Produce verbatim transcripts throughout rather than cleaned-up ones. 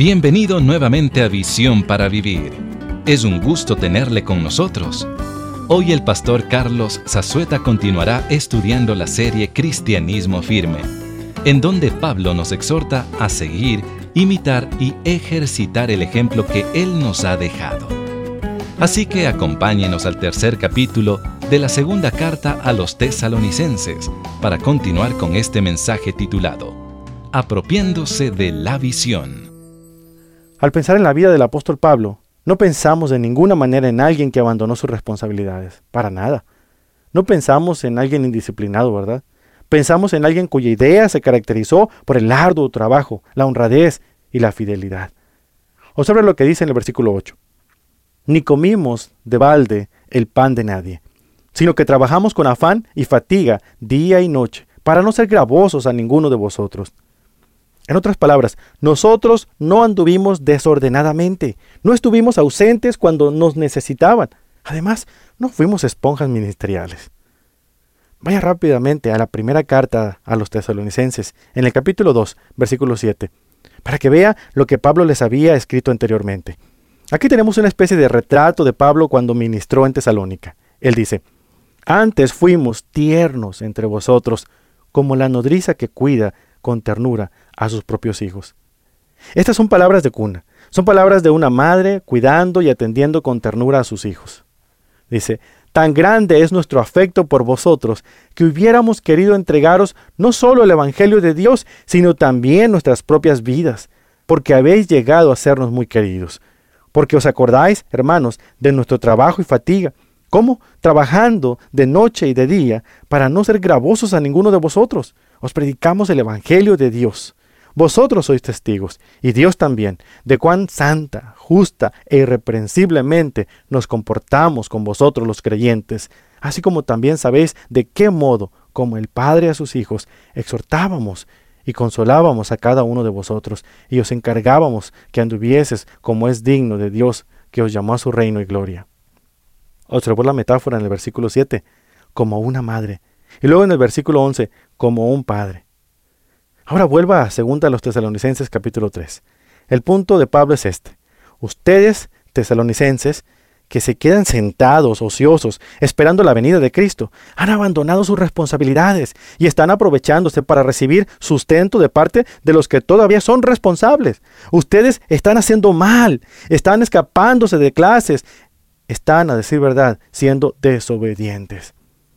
Bienvenido nuevamente a Visión para Vivir. Es un gusto tenerle con nosotros. Hoy el pastor Carlos Zazueta continuará estudiando la serie Cristianismo Firme, en donde Pablo nos exhorta a seguir, imitar y ejercitar el ejemplo que él nos ha dejado. Así que acompáñenos al tercer capítulo de la segunda carta a los tesalonicenses para continuar con este mensaje titulado Apropiándose de la visión. Al pensar en la vida del apóstol Pablo, no pensamos de ninguna manera en alguien que abandonó sus responsabilidades, para nada. No pensamos en alguien indisciplinado, ¿verdad? Pensamos en alguien cuya idea se caracterizó por el arduo trabajo, la honradez y la fidelidad. Observe lo que dice en el versículo ocho. Ni comimos de balde el pan de nadie, sino que trabajamos con afán y fatiga día y noche, para no ser gravosos a ninguno de vosotros. En otras palabras, nosotros no anduvimos desordenadamente, no estuvimos ausentes cuando nos necesitaban. Además, no fuimos esponjas ministeriales. Vaya rápidamente a la primera carta a los tesalonicenses, en el capítulo dos, versículo siete, para que vea lo que Pablo les había escrito anteriormente. Aquí tenemos una especie de retrato de Pablo cuando ministró en Tesalónica. Él dice, «Antes fuimos tiernos entre vosotros, como la nodriza que cuida con ternura a sus propios hijos». Estas son palabras de cuna, son palabras de una madre cuidando y atendiendo con ternura a sus hijos. Dice, «Tan grande es nuestro afecto por vosotros, que hubiéramos querido entregaros no solo el Evangelio de Dios, sino también nuestras propias vidas, porque habéis llegado a sernos muy queridos. Porque os acordáis, hermanos, de nuestro trabajo y fatiga, cómo trabajando de noche y de día, para no ser gravosos a ninguno de vosotros, os predicamos el Evangelio de Dios. Vosotros sois testigos, y Dios también, de cuán santa, justa e irreprensiblemente nos comportamos con vosotros los creyentes, así como también sabéis de qué modo, como el Padre a sus hijos, exhortábamos y consolábamos a cada uno de vosotros, y os encargábamos que anduvieses como es digno de Dios, que os llamó a su reino y gloria». Observó la metáfora en el versículo siete, como una madre, y luego en el versículo once, como un padre. Ahora vuelva a segunda a los tesalonicenses capítulo tres. El punto de Pablo es este. Ustedes, tesalonicenses, que se quedan sentados, ociosos, esperando la venida de Cristo, han abandonado sus responsabilidades y están aprovechándose para recibir sustento de parte de los que todavía son responsables. Ustedes están haciendo mal, están escapándose de clases, están, a decir verdad, siendo desobedientes.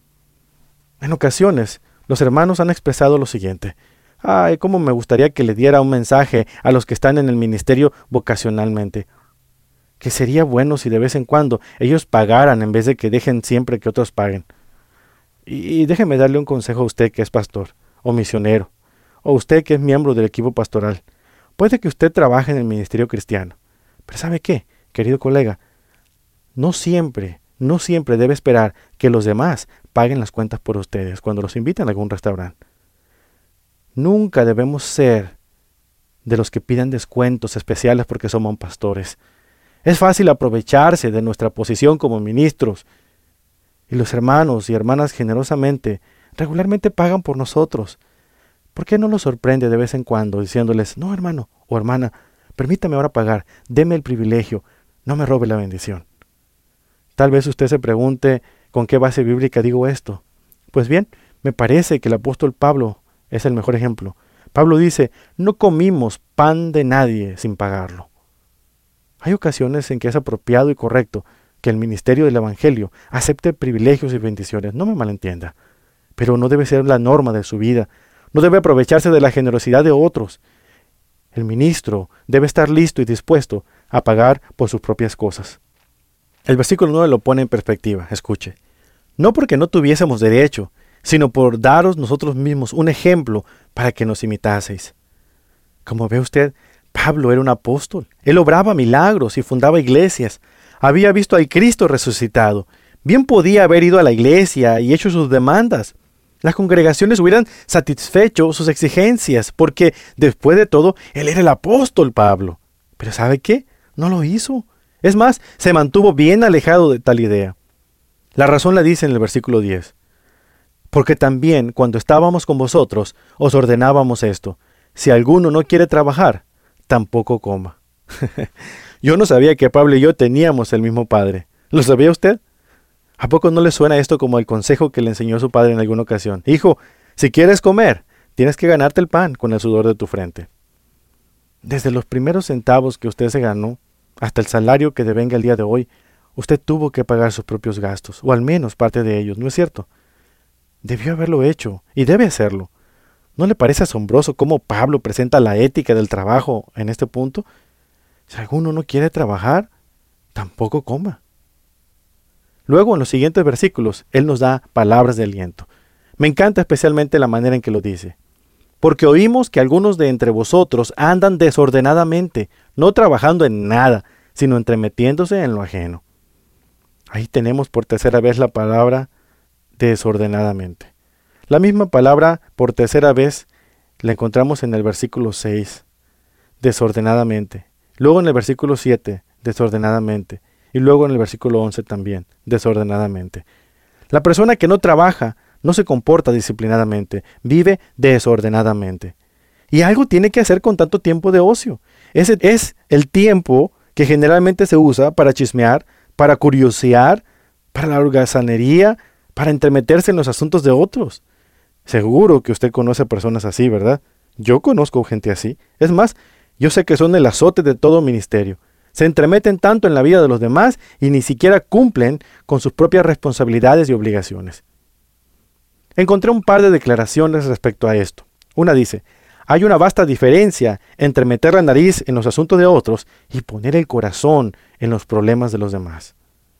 En ocasiones, los hermanos han expresado lo siguiente. Ay, cómo me gustaría que le diera un mensaje a los que están en el ministerio vocacionalmente. Que sería bueno si de vez en cuando ellos pagaran en vez de que dejen siempre que otros paguen. Y, y déjeme darle un consejo a usted que es pastor, o misionero, o usted que es miembro del equipo pastoral. Puede que usted trabaje en el ministerio cristiano, pero ¿sabe qué, querido colega? No siempre, no siempre debe esperar que los demás paguen las cuentas por ustedes cuando los invitan a algún restaurante. Nunca debemos ser de los que piden descuentos especiales porque somos pastores. Es fácil aprovecharse de nuestra posición como ministros. Y los hermanos y hermanas generosamente, regularmente pagan por nosotros. ¿Por qué no los sorprende de vez en cuando diciéndoles, no hermano o hermana, permítame ahora pagar, deme el privilegio, no me robe la bendición? Tal vez usted se pregunte, ¿con qué base bíblica digo esto? Pues bien, me parece que el apóstol Pablo es el mejor ejemplo. Pablo dice, no comimos pan de nadie sin pagarlo. Hay ocasiones en que es apropiado y correcto que el ministerio del Evangelio acepte privilegios y bendiciones, no me malentienda, pero no debe ser la norma de su vida, no debe aprovecharse de la generosidad de otros. El ministro debe estar listo y dispuesto a pagar por sus propias cosas. El versículo nueve lo pone en perspectiva, escuche. No porque no tuviésemos derecho, sino por daros nosotros mismos un ejemplo para que nos imitaseis. Como ve usted, Pablo era un apóstol. Él obraba milagros y fundaba iglesias. Había visto al Cristo resucitado. Bien podía haber ido a la iglesia y hecho sus demandas. Las congregaciones hubieran satisfecho sus exigencias, porque, después de todo, él era el apóstol Pablo. Pero ¿sabe qué? No lo hizo. Es más, se mantuvo bien alejado de tal idea. La razón la dice en el versículo diez. Porque también, cuando estábamos con vosotros, os ordenábamos esto. Si alguno no quiere trabajar, tampoco coma. Yo no sabía que Pablo y yo teníamos el mismo padre. ¿Lo sabía usted? ¿A poco no le suena esto como el consejo que le enseñó su padre en alguna ocasión? Hijo, si quieres comer, tienes que ganarte el pan con el sudor de tu frente. Desde los primeros centavos que usted se ganó, hasta el salario que devenga el día de hoy, usted tuvo que pagar sus propios gastos, o al menos parte de ellos, ¿no es cierto? Debió haberlo hecho, y debe hacerlo. ¿No le parece asombroso cómo Pablo presenta la ética del trabajo en este punto? Si alguno no quiere trabajar, tampoco coma. Luego, en los siguientes versículos, él nos da palabras de aliento. Me encanta especialmente la manera en que lo dice. Porque oímos que algunos de entre vosotros andan desordenadamente, no trabajando en nada, sino entremetiéndose en lo ajeno. Ahí tenemos por tercera vez la palabra desordenadamente. La misma palabra por tercera vez la encontramos en el versículo seis, desordenadamente. Luego en el versículo siete, desordenadamente. Y luego en el versículo once también, desordenadamente. La persona que no trabaja no se comporta disciplinadamente, vive desordenadamente. Y algo tiene que hacer con tanto tiempo de ocio. Ese es el tiempo que generalmente se usa para chismear, para curiosear, para la holgazanería, para entremeterse en los asuntos de otros. Seguro que usted conoce personas así, ¿verdad? Yo conozco gente así. Es más, yo sé que son el azote de todo ministerio. Se entremeten tanto en la vida de los demás y ni siquiera cumplen con sus propias responsabilidades y obligaciones. Encontré un par de declaraciones respecto a esto. Una dice, hay una vasta diferencia entre meter la nariz en los asuntos de otros y poner el corazón en los problemas de los demás.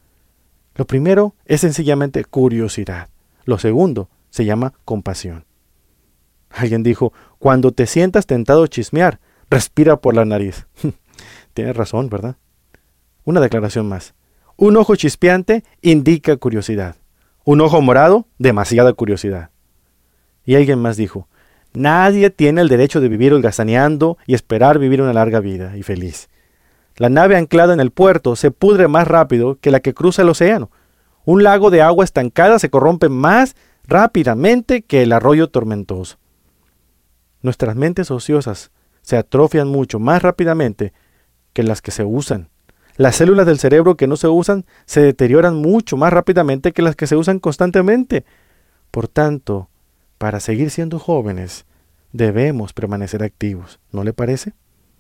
Lo primero es sencillamente curiosidad. Lo segundo se llama compasión. Alguien dijo, cuando te sientas tentado a chismear, respira por la nariz. Tienes razón, ¿verdad? Una declaración más. Un ojo chispeante indica curiosidad. Un ojo morado, demasiada curiosidad. Y alguien más dijo, nadie tiene el derecho de vivir holgazaneando y esperar vivir una larga vida y feliz. La nave anclada en el puerto se pudre más rápido que la que cruza el océano. Un lago de agua estancada se corrompe más rápidamente que el arroyo tormentoso. Nuestras mentes ociosas se atrofian mucho más rápidamente que las que se usan. Las células del cerebro que no se usan se deterioran mucho más rápidamente que las que se usan constantemente. Por tanto, para seguir siendo jóvenes, debemos permanecer activos, ¿no le parece?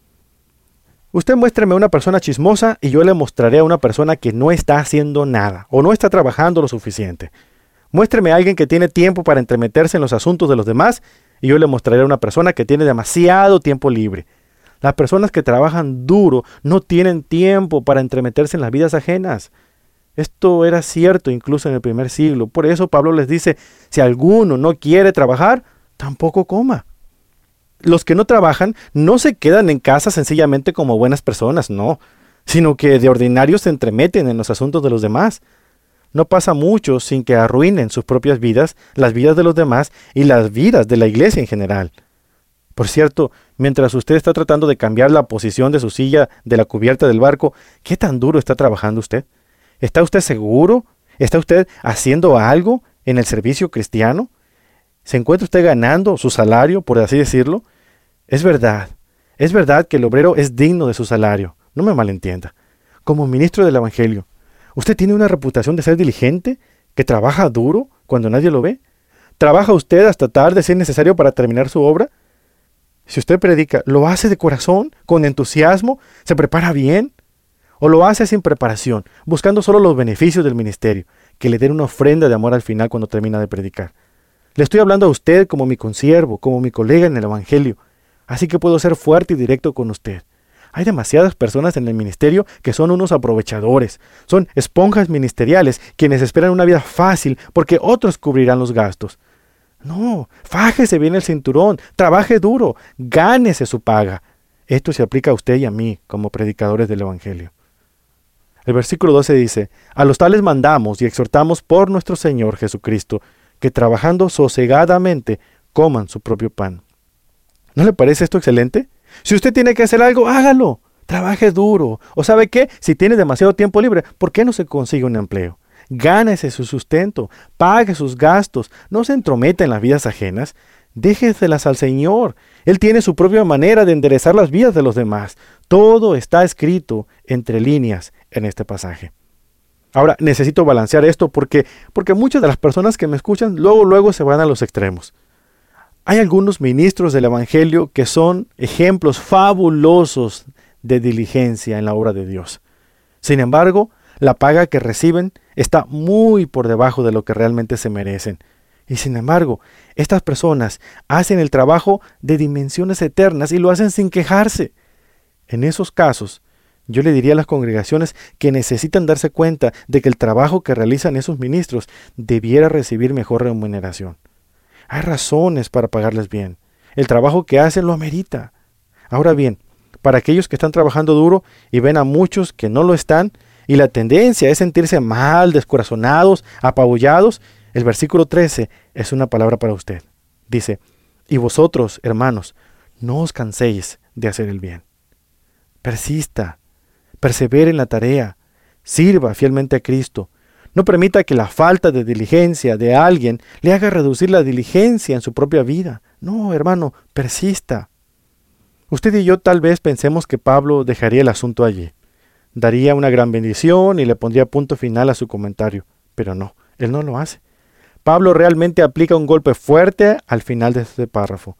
Usted muéstreme a una persona chismosa y yo le mostraré a una persona que no está haciendo nada o no está trabajando lo suficiente. Muéstreme a alguien que tiene tiempo para entremeterse en los asuntos de los demás y yo le mostraré a una persona que tiene demasiado tiempo libre. Las personas que trabajan duro no tienen tiempo para entremeterse en las vidas ajenas. Esto era cierto incluso en el primer siglo. Por eso Pablo les dice, si alguno no quiere trabajar, tampoco coma. Los que no trabajan no se quedan en casa sencillamente como buenas personas, no, sino que de ordinario se entremeten en los asuntos de los demás. No pasa mucho sin que arruinen sus propias vidas, las vidas de los demás y las vidas de la iglesia en general. Por cierto, mientras usted está tratando de cambiar la posición de su silla de la cubierta del barco, ¿qué tan duro está trabajando usted? ¿Está usted seguro? ¿Está usted haciendo algo en el servicio cristiano? ¿Se encuentra usted ganando su salario, por así decirlo? Es verdad, es verdad que el obrero es digno de su salario, no me malentienda. Como ministro del Evangelio, ¿usted tiene una reputación de ser diligente, que trabaja duro cuando nadie lo ve? ¿Trabaja usted hasta tarde si es necesario para terminar su obra? Si usted predica, ¿lo hace de corazón, con entusiasmo, se prepara bien? ¿O lo hace sin preparación, buscando solo los beneficios del ministerio, que le den una ofrenda de amor al final cuando termina de predicar? Le estoy hablando a usted como mi consiervo, como mi colega en el Evangelio, así que puedo ser fuerte y directo con usted. Hay demasiadas personas en el ministerio que son unos aprovechadores, son esponjas ministeriales quienes esperan una vida fácil porque otros cubrirán los gastos. No, fájese bien el cinturón, trabaje duro, gánese su paga. Esto se aplica a usted y a mí como predicadores del Evangelio. El versículo doce dice, a los tales mandamos y exhortamos por nuestro Señor Jesucristo, que trabajando sosegadamente coman su propio pan. ¿No le parece esto excelente? Si usted tiene que hacer algo, hágalo. Trabaje duro. ¿O sabe qué? Si tiene demasiado tiempo libre, ¿por qué no se consigue un empleo? Gánese su sustento, pague sus gastos, no se entrometa en las vidas ajenas. Déjeselas al Señor. Él tiene su propia manera de enderezar las vidas de los demás. Todo está escrito entre líneas en este pasaje. Ahora, necesito balancear esto porque, porque muchas de las personas que me escuchan luego, luego se van a los extremos. Hay algunos ministros del Evangelio que son ejemplos fabulosos de diligencia en la obra de Dios. Sin embargo, la paga que reciben está muy por debajo de lo que realmente se merecen. Y sin embargo, estas personas hacen el trabajo de dimensiones eternas y lo hacen sin quejarse. En esos casos, yo le diría a las congregaciones que necesitan darse cuenta de que el trabajo que realizan esos ministros debiera recibir mejor remuneración. Hay razones para pagarles bien. El trabajo que hacen lo amerita. Ahora bien, para aquellos que están trabajando duro y ven a muchos que no lo están, y la tendencia es sentirse mal, descorazonados, apabullados, el versículo trece es una palabra para usted. Dice, y vosotros, hermanos, no os canséis de hacer el bien. Persista, persevere en la tarea, sirva fielmente a Cristo. No permita que la falta de diligencia de alguien le haga reducir la diligencia en su propia vida. No, hermano, persista. Usted y yo tal vez pensemos que Pablo dejaría el asunto allí. Daría una gran bendición y le pondría punto final a su comentario. Pero no, él no lo hace. Pablo realmente aplica un golpe fuerte al final de este párrafo.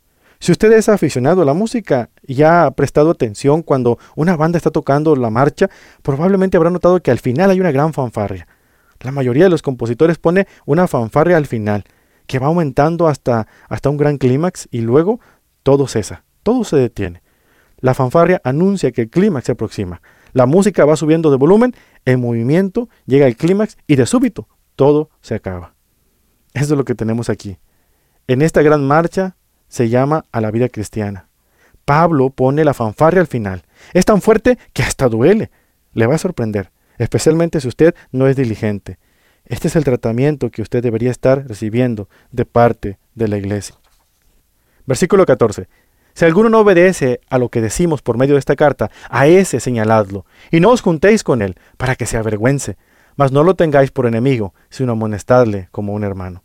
Si usted es aficionado a la música y ha prestado atención cuando una banda está tocando la marcha, probablemente habrá notado que al final hay una gran fanfarria. La mayoría de los compositores pone una fanfarria al final, que va aumentando hasta, hasta un gran clímax y luego todo cesa, todo se detiene. La fanfarria anuncia que el clímax se aproxima. La música va subiendo de volumen, el movimiento llega al clímax y de súbito todo se acaba. Eso es lo que tenemos aquí. En esta gran marcha se llama a la vida cristiana. Pablo pone la fanfarria al final. Es tan fuerte que hasta duele. Le va a sorprender, especialmente si usted no es diligente. Este es el tratamiento que usted debería estar recibiendo de parte de la iglesia. Versículo catorce. Si alguno no obedece a lo que decimos por medio de esta carta, a ese señaladlo, y no os juntéis con él, para que se avergüence, mas no lo tengáis por enemigo, sino amonestadle como un hermano.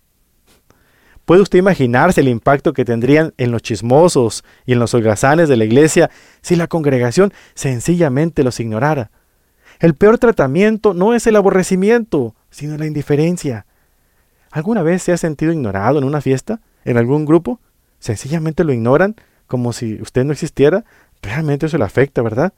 ¿Puede usted imaginarse el impacto que tendrían en los chismosos y en los holgazanes de la iglesia si la congregación sencillamente los ignorara? El peor tratamiento no es el aborrecimiento, sino la indiferencia. ¿Alguna vez se ha sentido ignorado en una fiesta? ¿En algún grupo? ¿Sencillamente lo ignoran como si usted no existiera? Realmente eso le afecta, ¿verdad?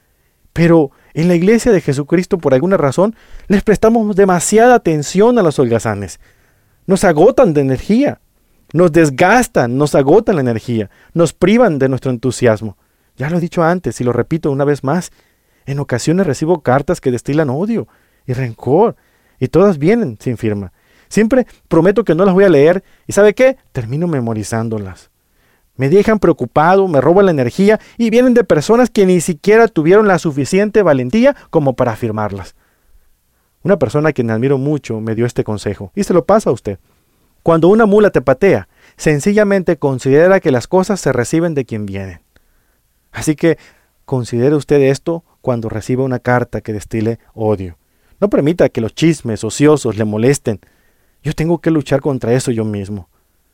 Pero en la iglesia de Jesucristo, por alguna razón, les prestamos demasiada atención a los holgazanes. Nos agotan de energía, nos desgastan, nos agotan la energía, nos privan de nuestro entusiasmo. Ya lo he dicho antes y lo repito una vez más. En ocasiones recibo cartas que destilan odio y rencor, y todas vienen sin firma. Siempre prometo que no las voy a leer, y ¿sabe qué? Termino memorizándolas. Me dejan preocupado, me roban la energía, y vienen de personas que ni siquiera tuvieron la suficiente valentía como para firmarlas. Una persona a quien admiro mucho me dio este consejo, y se lo paso a usted. Cuando una mula te patea, sencillamente considera que las cosas se reciben de quien vienen. Así que considere usted esto cuando reciba una carta que destile odio. No permita que los chismes ociosos le molesten. Yo tengo que luchar contra eso yo mismo.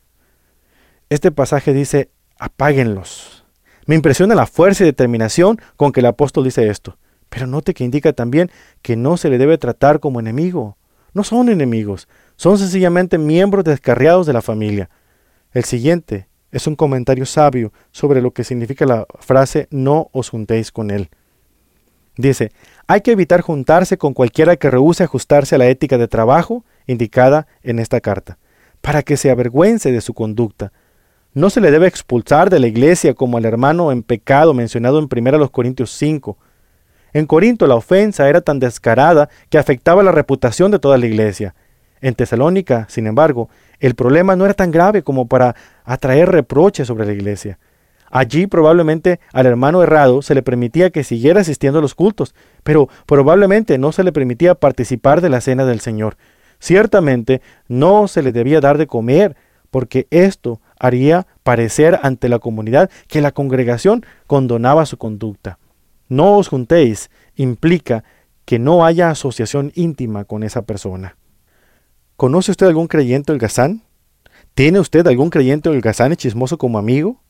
Este pasaje dice, apáguenlos. Me impresiona la fuerza y determinación con que el apóstol dice esto. Pero note que indica también que no se le debe tratar como enemigo. No son enemigos, son sencillamente miembros descarriados de la familia. El siguiente es un comentario sabio sobre lo que significa la frase no os juntéis con él. Dice, hay que evitar juntarse con cualquiera que rehúse ajustarse a la ética de trabajo indicada en esta carta, para que se avergüence de su conducta. No se le debe expulsar de la iglesia como al hermano en pecado mencionado en primera Corintios cinco. En Corinto la ofensa era tan descarada que afectaba la reputación de toda la iglesia. En Tesalónica, sin embargo, el problema no era tan grave como para atraer reproches sobre la iglesia. Allí probablemente al hermano errado se le permitía que siguiera asistiendo a los cultos, pero probablemente no se le permitía participar de la cena del Señor. Ciertamente no se le debía dar de comer, porque esto haría parecer ante la comunidad que la congregación condonaba su conducta. No os juntéis implica que no haya asociación íntima con esa persona. ¿Conoce usted algún creyente holgazán? ¿Tiene usted algún creyente holgazán y chismoso como amigo?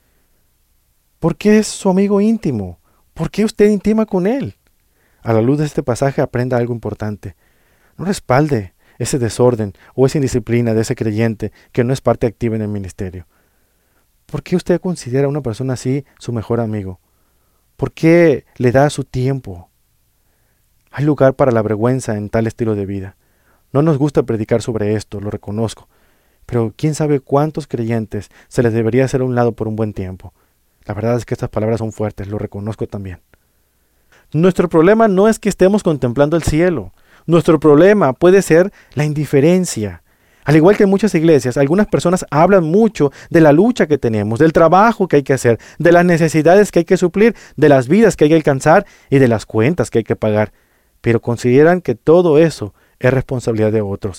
¿Por qué es su amigo íntimo? ¿Por qué usted intima con él? A la luz de este pasaje aprenda algo importante. No respalde ese desorden o esa indisciplina de ese creyente que no es parte activa en el ministerio. ¿Por qué usted considera a una persona así su mejor amigo? ¿Por qué le da su tiempo? Hay lugar para la vergüenza en tal estilo de vida. No nos gusta predicar sobre esto, lo reconozco, pero quién sabe cuántos creyentes se les debería hacer a un lado por un buen tiempo. La verdad es que estas palabras son fuertes, lo reconozco también. Nuestro problema no es que estemos contemplando el cielo. Nuestro problema puede ser la indiferencia. Al igual que en muchas iglesias, algunas personas hablan mucho de la lucha que tenemos, del trabajo que hay que hacer, de las necesidades que hay que suplir, de las vidas que hay que alcanzar y de las cuentas que hay que pagar, pero consideran que todo eso es responsabilidad de otros.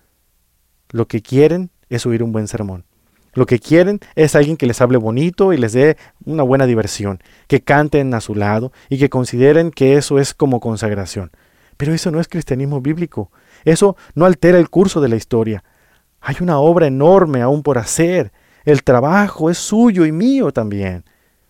Lo que quieren es oír un buen sermón. Lo que quieren es alguien que les hable bonito y les dé una buena diversión, que canten a su lado y que consideren que eso es como consagración. Pero eso no es cristianismo bíblico. Eso no altera el curso de la historia. Hay una obra enorme aún por hacer. El trabajo es suyo y mío también.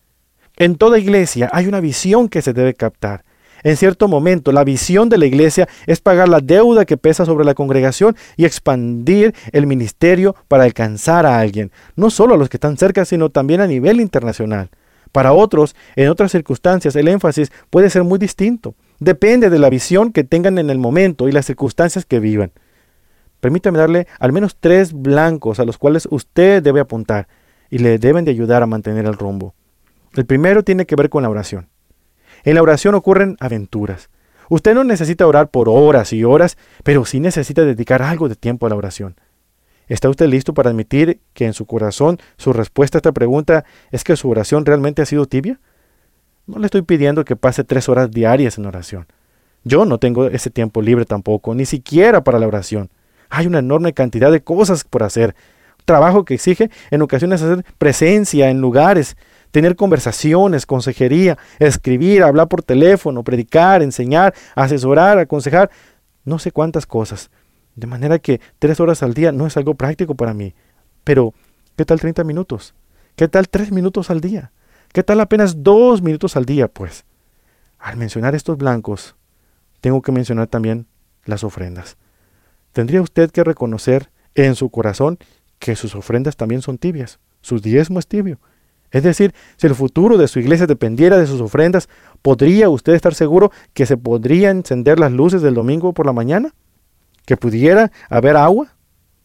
En toda iglesia hay una visión que se debe captar. En cierto momento, la visión de la iglesia es pagar la deuda que pesa sobre la congregación y expandir el ministerio para alcanzar a alguien, no solo a los que están cerca, sino también a nivel internacional. Para otros, en otras circunstancias, el énfasis puede ser muy distinto. Depende de la visión que tengan en el momento y las circunstancias que vivan. Permítame darle al menos tres blancos a los cuales usted debe apuntar y le deben de ayudar a mantener el rumbo. El primero tiene que ver con la oración. En la oración ocurren aventuras. Usted no necesita orar por horas y horas, pero sí necesita dedicar algo de tiempo a la oración. ¿Está usted listo para admitir que en su corazón su respuesta a esta pregunta es que su oración realmente ha sido tibia? No le estoy pidiendo que pase tres horas diarias en oración. Yo no tengo ese tiempo libre tampoco, ni siquiera para la oración. Hay una enorme cantidad de cosas por hacer. Trabajo que exige en ocasiones hacer presencia en lugares, tener conversaciones, consejería, escribir, hablar por teléfono, predicar, enseñar, asesorar, aconsejar, no sé cuántas cosas. De manera que tres horas al día no es algo práctico para mí. Pero, ¿qué tal treinta minutos? ¿Qué tal tres minutos al día? ¿Qué tal apenas dos minutos al día, pues? Al mencionar estos blancos, tengo que mencionar también las ofrendas. Tendría usted que reconocer en su corazón que sus ofrendas también son tibias. Su diezmo es tibio. Es decir, si el futuro de su iglesia dependiera de sus ofrendas, ¿podría usted estar seguro que se podrían encender las luces del domingo por la mañana? ¿Que pudiera haber agua?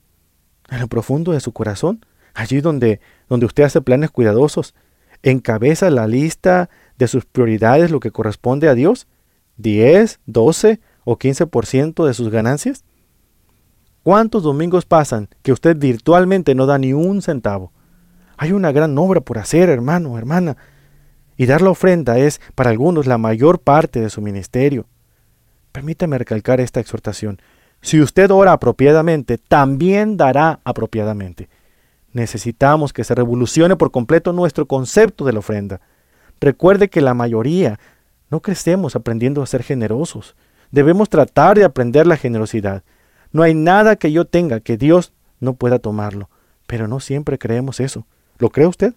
En lo profundo de su corazón, allí donde, donde usted hace planes cuidadosos, ¿encabeza la lista de sus prioridades lo que corresponde a Dios? ¿diez, doce o quince por ciento de sus ganancias? ¿Cuántos domingos pasan que usted virtualmente no da ni un centavo? Hay una gran obra por hacer, hermano, hermana. Y dar la ofrenda es, para algunos, la mayor parte de su ministerio. Permítame recalcar esta exhortación. Si usted ora apropiadamente, también dará apropiadamente. Necesitamos que se revolucione por completo nuestro concepto de la ofrenda. Recuerde que la mayoría no crecemos aprendiendo a ser generosos. Debemos tratar de aprender la generosidad. No hay nada que yo tenga que Dios no pueda tomarlo, pero no siempre creemos eso. ¿Lo cree usted?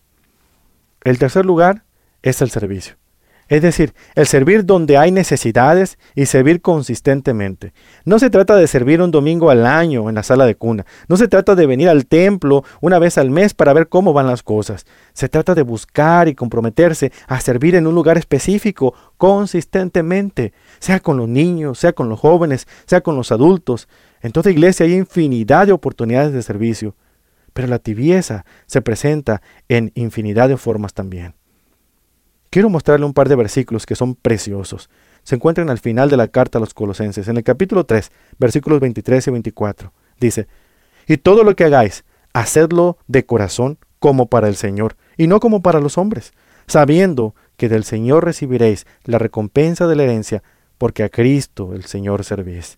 El tercer lugar es el servicio. Es decir, el servir donde hay necesidades y servir consistentemente. No se trata de servir un domingo al año en la sala de cuna. No se trata de venir al templo una vez al mes para ver cómo van las cosas. Se trata de buscar y comprometerse a servir en un lugar específico consistentemente, sea con los niños, sea con los jóvenes, sea con los adultos. En toda iglesia hay infinidad de oportunidades de servicio, pero la tibieza se presenta en infinidad de formas también. Quiero mostrarle un par de versículos que son preciosos. Se encuentran al final de la carta a los Colosenses, en el capítulo tres, versículos veintitrés y veinticuatro. Dice, y todo lo que hagáis, hacedlo de corazón como para el Señor, y no como para los hombres, sabiendo que del Señor recibiréis la recompensa de la herencia, porque a Cristo el Señor servís.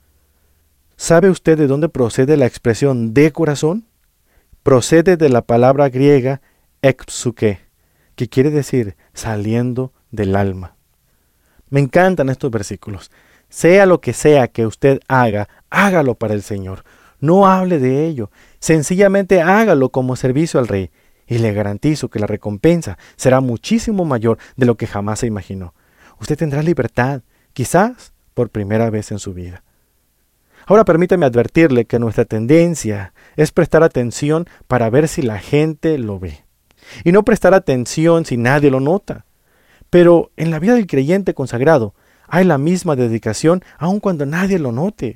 ¿Sabe usted de dónde procede la expresión de corazón? Procede de la palabra griega exuke, que quiere decir saliendo del alma. Me encantan estos versículos. Sea lo que sea que usted haga, hágalo para el Señor. No hable de ello. Sencillamente hágalo como servicio al Rey, y le garantizo que la recompensa será muchísimo mayor de lo que jamás se imaginó. Usted tendrá libertad, quizás por primera vez en su vida. Ahora permítame advertirle que nuestra tendencia es prestar atención para ver si la gente lo ve, y no prestar atención si nadie lo nota. Pero en la vida del creyente consagrado hay la misma dedicación aun cuando nadie lo note.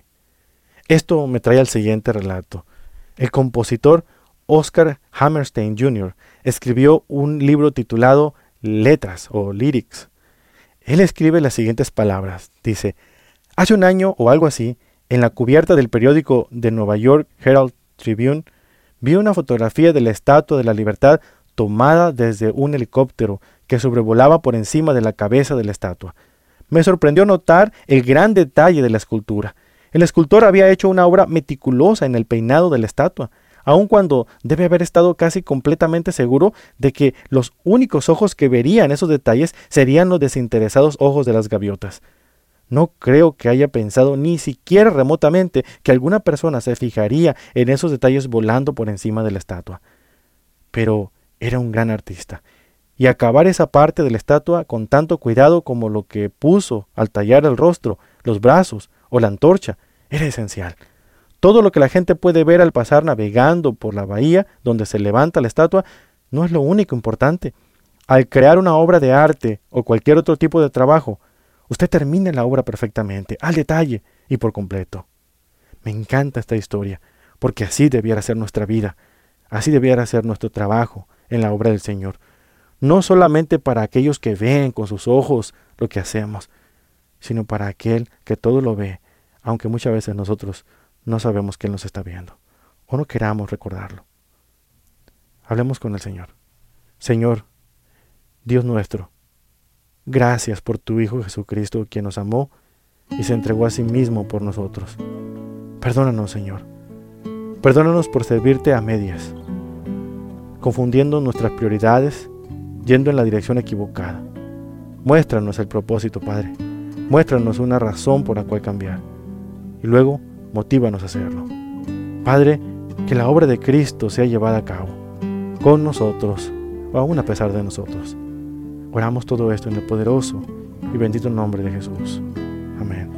Esto me trae al siguiente relato. El compositor Oscar Hammerstein junior escribió un libro titulado Letras o Lyrics. Él escribe las siguientes palabras. Dice: hace un año o algo así, en la cubierta del periódico de Nueva York Herald Tribune, vi una fotografía de la Estatua de la Libertad tomada desde un helicóptero que sobrevolaba por encima de la cabeza de la estatua. Me sorprendió notar el gran detalle de la escultura. El escultor había hecho una obra meticulosa en el peinado de la estatua, aun cuando debe haber estado casi completamente seguro de que los únicos ojos que verían esos detalles serían los desinteresados ojos de las gaviotas. No creo que haya pensado ni siquiera remotamente que alguna persona se fijaría en esos detalles volando por encima de la estatua. Pero era un gran artista, y acabar esa parte de la estatua con tanto cuidado como lo que puso al tallar el rostro, los brazos o la antorcha era esencial. Todo lo que la gente puede ver al pasar navegando por la bahía donde se levanta la estatua no es lo único importante. Al crear una obra de arte o cualquier otro tipo de trabajo, usted termina la obra perfectamente, al detalle y por completo. Me encanta esta historia, porque así debiera ser nuestra vida, así debiera ser nuestro trabajo en la obra del Señor. No solamente para aquellos que ven con sus ojos lo que hacemos, sino para aquel que todo lo ve, aunque muchas veces nosotros no sabemos que Él nos está viendo, o no queramos recordarlo. Hablemos con el Señor. Señor, Dios nuestro, gracias por tu Hijo Jesucristo, quien nos amó y se entregó a sí mismo por nosotros. Perdónanos, Señor. Perdónanos por servirte a medias, confundiendo nuestras prioridades, yendo en la dirección equivocada. Muéstranos el propósito, Padre. Muéstranos una razón por la cual cambiar. Y luego, motívanos a hacerlo. Padre, que la obra de Cristo sea llevada a cabo, con nosotros, o aún a pesar de nosotros. Oramos todo esto en el poderoso y bendito nombre de Jesús. Amén.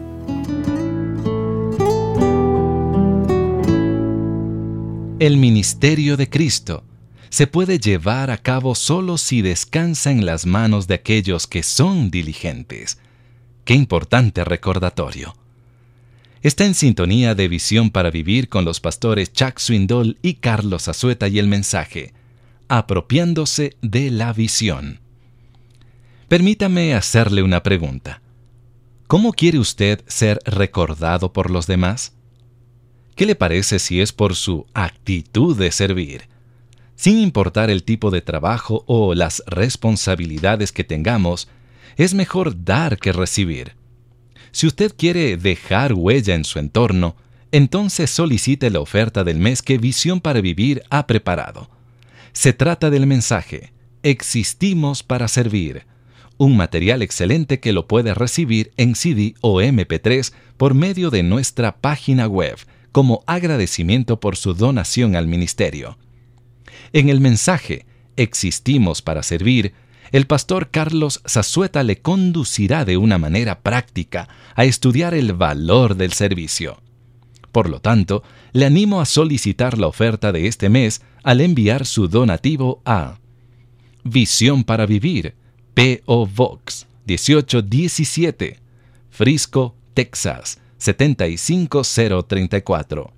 El ministerio de Cristo se puede llevar a cabo solo si descansa en las manos de aquellos que son diligentes. ¡Qué importante recordatorio! Está en sintonía de Visión para Vivir con los pastores Chuck Swindoll y Carlos Zazueta y el mensaje, apropiándose de la visión. Permítame hacerle una pregunta. ¿Cómo quiere usted ser recordado por los demás? ¿Qué le parece si es por su actitud de servir? Sin importar el tipo de trabajo o las responsabilidades que tengamos, es mejor dar que recibir. Si usted quiere dejar huella en su entorno, entonces solicite la oferta del mes que Visión para Vivir ha preparado. Se trata del mensaje Existimos para Servir, un material excelente que lo puede recibir en C D o eme pe tres por medio de nuestra página web, como agradecimiento por su donación al ministerio. En el mensaje Existimos para Servir, el pastor Carlos Zazueta le conducirá de una manera práctica a estudiar el valor del servicio. Por lo tanto, le animo a solicitar la oferta de este mes al enviar su donativo a Visión para Vivir, P O Box dieciocho diecisiete, Frisco, Texas setenta y cinco cero treinta y cuatro.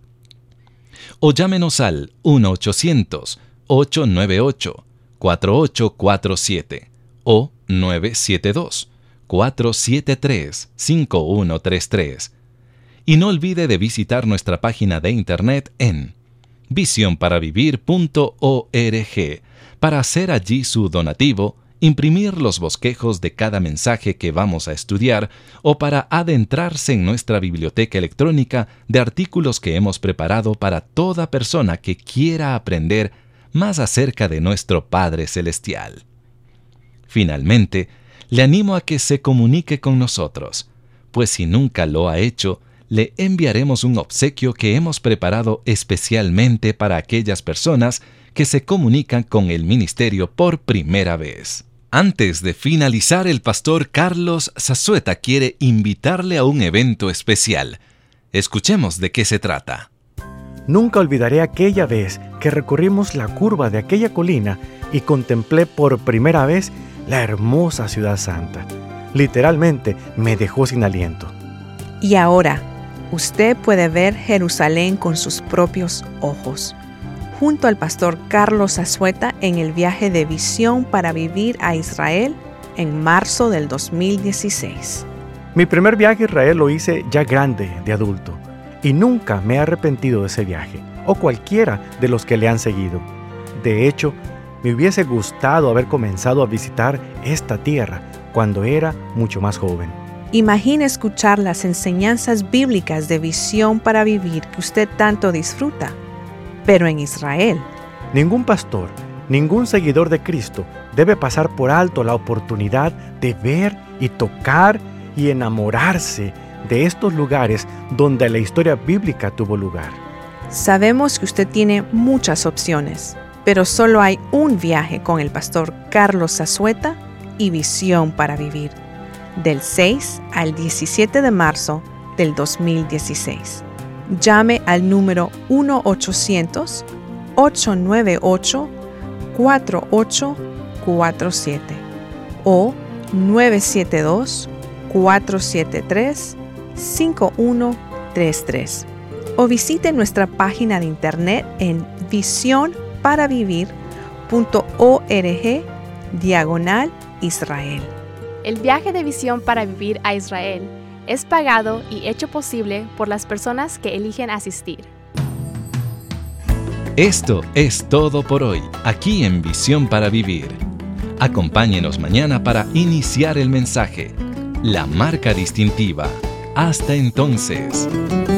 O llámenos al uno ochocientos, ocho nueve ocho, cuatro ocho cuatro siete o nueve siete dos, cuatro siete tres, cinco uno tres tres. Y no olvide de visitar nuestra página de internet en visión para vivir punto org para hacer allí su donativo, imprimir los bosquejos de cada mensaje que vamos a estudiar o para adentrarse en nuestra biblioteca electrónica de artículos que hemos preparado para toda persona que quiera aprender más acerca de nuestro Padre Celestial. Finalmente, le animo a que se comunique con nosotros, pues si nunca lo ha hecho, le enviaremos un obsequio que hemos preparado especialmente para aquellas personas que se comunican con el ministerio por primera vez. Antes de finalizar, el pastor Carlos Zazueta quiere invitarle a un evento especial. Escuchemos de qué se trata. Nunca olvidaré aquella vez que recorrimos la curva de aquella colina y contemplé por primera vez la hermosa Ciudad Santa. Literalmente me dejó sin aliento. Y ahora, usted puede ver Jerusalén con sus propios ojos, junto al pastor Carlos Zazueta en el viaje de Visión para Vivir a Israel en marzo del dos mil dieciséis. Mi primer viaje a Israel lo hice ya grande, de adulto, y nunca me he arrepentido de ese viaje, o cualquiera de los que le han seguido. De hecho, me hubiese gustado haber comenzado a visitar esta tierra cuando era mucho más joven. Imagine escuchar las enseñanzas bíblicas de Visión para Vivir que usted tanto disfruta, pero en Israel. Ningún pastor, ningún seguidor de Cristo debe pasar por alto la oportunidad de ver y tocar y enamorarse de estos lugares donde la historia bíblica tuvo lugar. Sabemos que usted tiene muchas opciones, pero solo hay un viaje con el pastor Carlos Zazueta y Visión para Vivir, del seis al diecisiete de marzo del dos mil dieciséis. Llame al número uno ochocientos, ocho nueve ocho, cuatro ocho cuatro siete o nueve siete dos, cuatro siete tres, cinco uno tres tres o visite nuestra página de internet en visión para vivir punto org diagonal Israel. El viaje de Visión para Vivir a Israel es pagado y hecho posible por las personas que eligen asistir. Esto es todo por hoy, aquí en Visión para Vivir. Acompáñenos mañana para iniciar el mensaje, la marca distintiva. Hasta entonces.